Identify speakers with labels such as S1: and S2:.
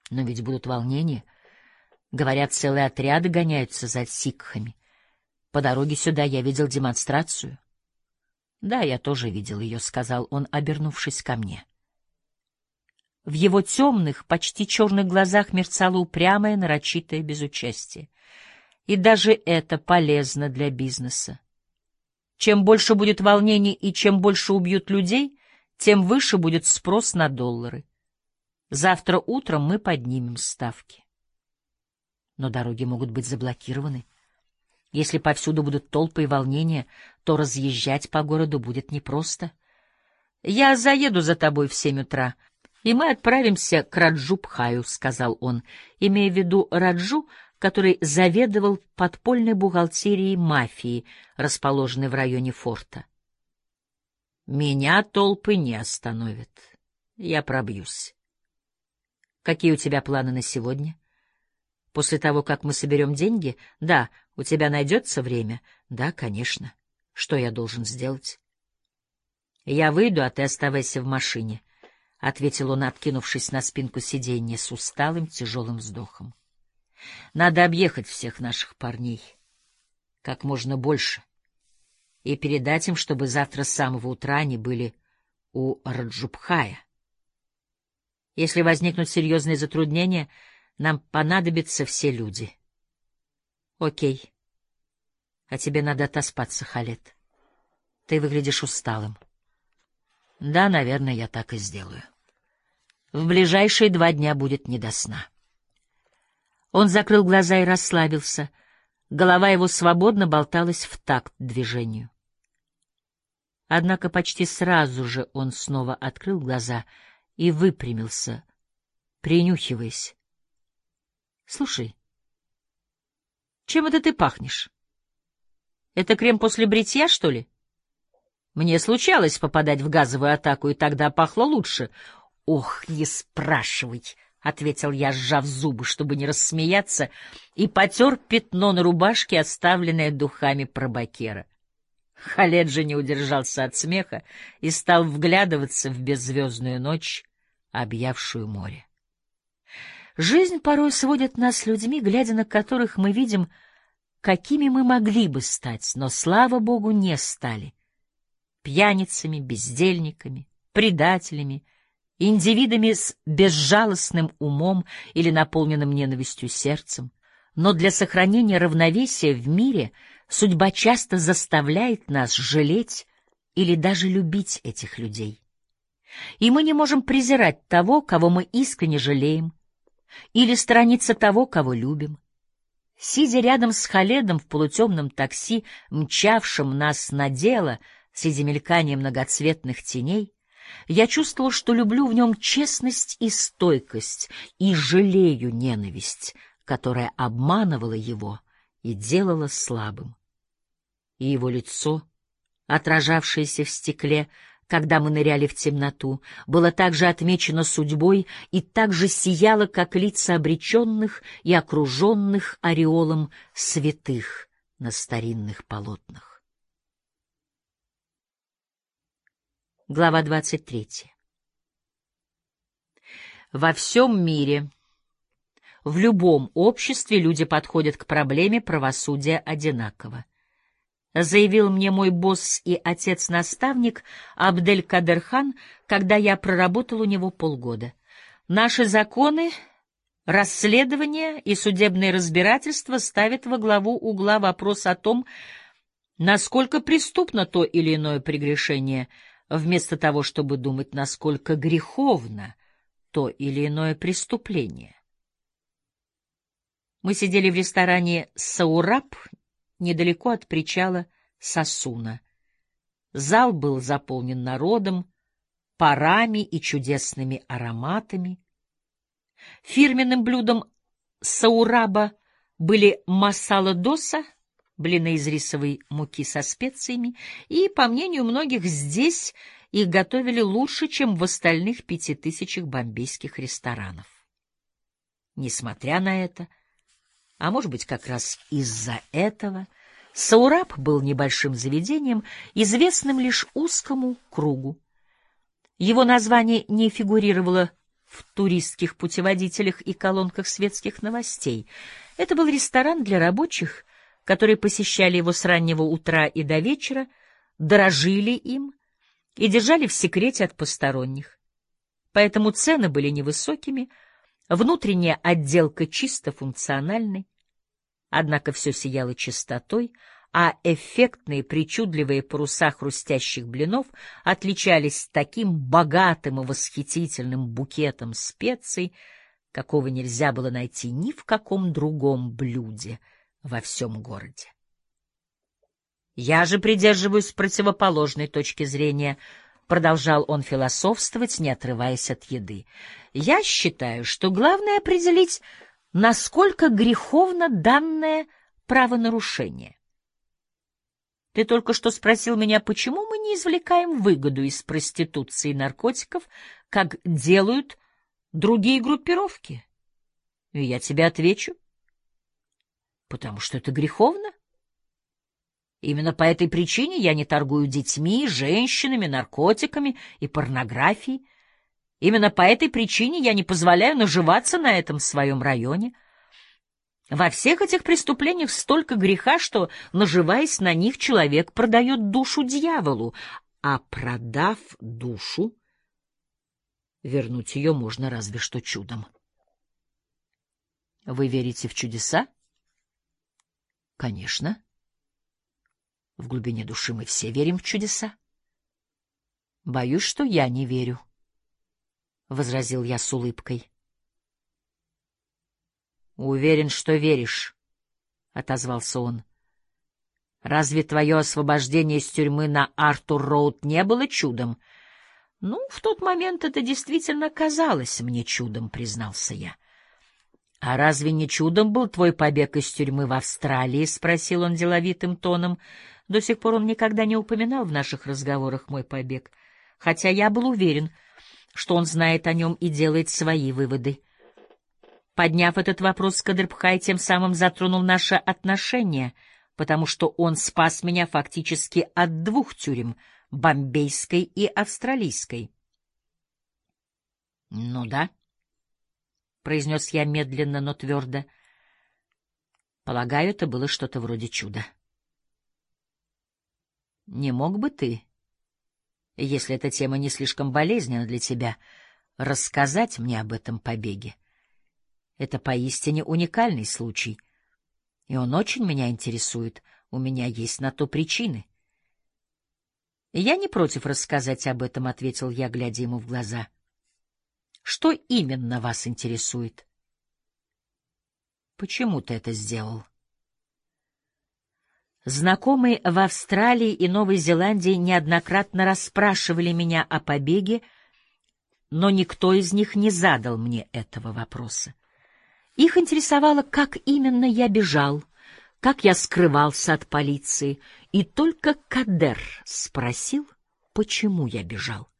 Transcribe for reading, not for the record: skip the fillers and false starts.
S1: Но ведь будут волнения. Говорят, целые отряды гоняются за сикхами. По дороге сюда я видел демонстрацию. — Да, я тоже видел ее, — сказал он, обернувшись ко мне. В его темных, почти черных глазах мерцало упрямое, нарочитое безучастие. И даже это полезно для бизнеса. Чем больше будет волнений и чем больше убьют людей, тем выше будет спрос на доллары. Завтра утром мы поднимем ставки. Но дороги могут быть заблокированы. Если повсюду будут толпы и волнения, то разъезжать по городу будет непросто. Я заеду за тобой в 7 утра, и мы отправимся к Раджу-Бхаю, — сказал он, имея в виду Раджу, который заведовал подпольной бухгалтерией мафии, расположенной в районе форта. Меня толпы не остановят. Я пробьюсь. Какие у тебя планы на сегодня? После того, как мы соберем деньги? Да. У тебя найдется время? Да, конечно. Что я должен сделать? Я выйду, а ты оставайся в машине, — ответил он, откинувшись на спинку сиденья с усталым, тяжелым вздохом. Надо объехать всех наших парней, как можно больше, и передать им, чтобы завтра с самого утра они были у Раджубхая. Если возникнут серьезные затруднения, нам понадобятся все люди. Окей. А тебе надо отоспаться, Халед. Ты выглядишь усталым. Да, наверное, я так и сделаю. В ближайшие 2 дня будет не до сна. Он закрыл глаза и расслабился. Голова его свободно болталась в такт движению. Однако почти сразу же он снова открыл глаза и выпрямился, принюхиваясь. — Слушай, чем это ты пахнешь? Это крем после бритья, что ли? Мне случалось попадать в газовую атаку, и тогда пахло лучше. — Ох, не спрашивай! — ответил я, сжав зубы, чтобы не рассмеяться, и потер пятно на рубашке, оставленное духами пробакера. Халед же не удержался от смеха и стал вглядываться в беззвездную ночь, объявшую море. Жизнь порой сводит нас с людьми, глядя на которых мы видим, какими мы могли бы стать, но, слава Богу, не стали. Пьяницами, бездельниками, предателями, индивидами с безжалостным умом или наполненным ненавистью сердцем. Но для сохранения равновесия в мире судьба часто заставляет нас жалеть или даже любить этих людей. И мы не можем презирать того, кого мы искренне жалеем, или сторониться того, кого любим. Сидя рядом с Халедом в полутемном такси, мчавшем нас на дело среди мелькания многоцветных теней, я чувствовал, что люблю в нем честность и стойкость, и жалею ненависть, которая обманывала его и делала слабым. И его лицо, отражавшееся в стекле, когда мы ныряли в темноту, было также отмечено судьбой и так же сияло, как лица обреченных и окруженных ореолом святых на старинных полотнах. Глава 23. Во всем мире, в любом обществе люди подходят к проблеме правосудия одинаково, заявил мне мой босс и отец-наставник Абдель-Кадер-хан, когда я проработал у него полгода. Наши законы, расследования и судебные разбирательства ставят во главу угла вопрос о том, насколько преступно то или иное прегрешение, вместо того, чтобы думать, насколько греховно то или иное преступление. Мы сидели в ресторане «Саураб» недалеко от причала Сосуна. Зал был заполнен народом, парами и чудесными ароматами. Фирменным блюдом Саураба были масала-доса, блины из рисовой муки со специями, и, по мнению многих, здесь их готовили лучше, чем в остальных 5000 бомбейских ресторанов. Несмотря на это, а может быть, как раз из-за этого, Саураб был небольшим заведением, известным лишь узкому кругу. Его название не фигурировало в туристских путеводителях и колонках светских новостей. Это был ресторан для рабочих, которые посещали его с раннего утра и до вечера, дорожили им и держали в секрете от посторонних. Поэтому цены были невысокими, внутренняя отделка чисто функциональной, однако все сияло чистотой, а эффектные причудливые паруса хрустящих блинов отличались таким богатым и восхитительным букетом специй, какого нельзя было найти ни в каком другом блюде во всем городе. Я же придерживаюсь противоположной точки зрения, продолжал он философствовать, не отрываясь от еды. Я считаю, что главное определить, насколько греховно данное правонарушение. Ты только что спросил меня, почему мы не извлекаем выгоду из проституции и наркотиков, как делают другие группировки. И я тебе отвечу, потому что это греховно. Именно по этой причине я не торгую детьми, женщинами, наркотиками и порнографией. Именно по этой причине я не позволяю наживаться на этом в своем районе. Во всех этих преступлениях столько греха, что, наживаясь на них, человек продает душу дьяволу, а продав душу, вернуть ее можно разве что чудом. Вы верите в чудеса? Конечно. В глубине души мы все верим в чудеса. Боюсь, что я не верю, — возразил я с улыбкой. Уверен, что веришь, — отозвался он. Разве твое освобождение из тюрьмы на Артур-Роуд не было чудом? Ну, в тот момент это действительно казалось мне чудом, признался я. А разве не чудом был твой побег из тюрьмы в Австралии? Спросил он деловитым тоном. До сих пор он никогда не упоминал в наших разговорах мой побег, хотя я был уверен, что он знает о нем и делает свои выводы. Подняв этот вопрос, Кадрбхай тем самым затронул наши отношения, потому что он спас меня фактически от двух тюрем — бомбейской и австралийской. — Ну да, — произнес я медленно, но твердо. Полагаю, это было что-то вроде чуда. — Не мог бы ты, если эта тема не слишком болезненна для тебя, рассказать мне об этом побеге? Это поистине уникальный случай, и он очень меня интересует. У меня есть на то причины. Я не против рассказать об этом, — ответил я, глядя ему в глаза. Что именно вас интересует? Почему ты это сделал? Знакомые в Австралии и Новой Зеландии неоднократно расспрашивали меня о побеге, но никто из них не задал мне этого вопроса. Их интересовало, как именно я бежал, как я скрывался от полиции, и только Кадер спросил, почему я бежал.